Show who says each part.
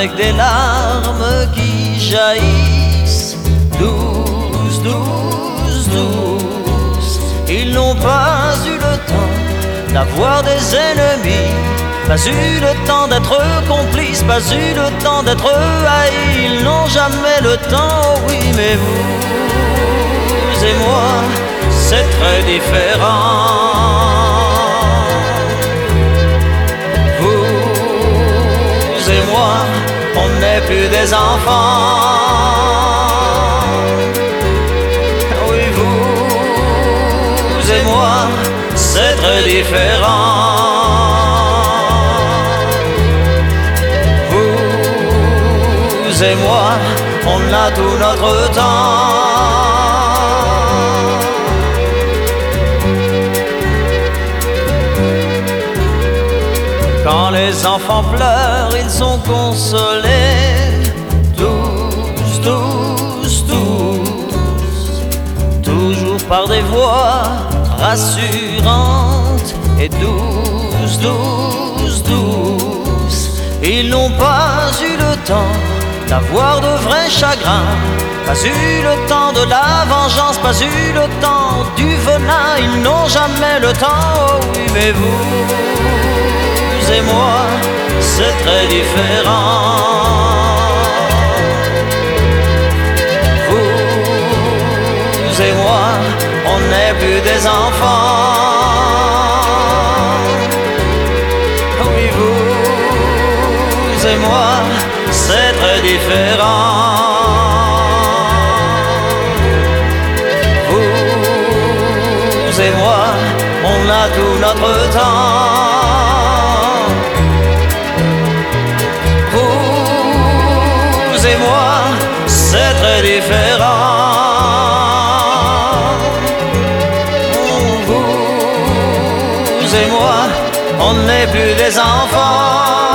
Speaker 1: avec des larmes qui jaillissent, douces, douces, douces. Ils n'ont pas eu le temps d'avoir des ennemis, pas eu le temps d'être complices, pas eu le temps d'être haïs. Ils n'ont jamais le temps, oui, mais vous et moi, c'est très différent. Vous et moi, on n'est plus des enfants. Oui, vous et moi, c'est très différent. Vous et moi, on a tout notre temps. Quand les enfants pleurent, ils sont consolés, tous, tous, tous, toujours par des voix rassurantes et douces, douces, douces. Ils n'ont pas eu le temps d'avoir de vrais chagrins, pas eu le temps de la vengeance, pas eu le temps du venin. Ils n'ont jamais le temps, oh oui, mais vous et moi, c'est très différent. Vous et moi, on n'est plus des enfants. Oui, vous et moi, c'est très différent. Vous et moi, on a tout notre temps. Vous et moi, c'est très différent. Vous et moi, on n'est plus des enfants.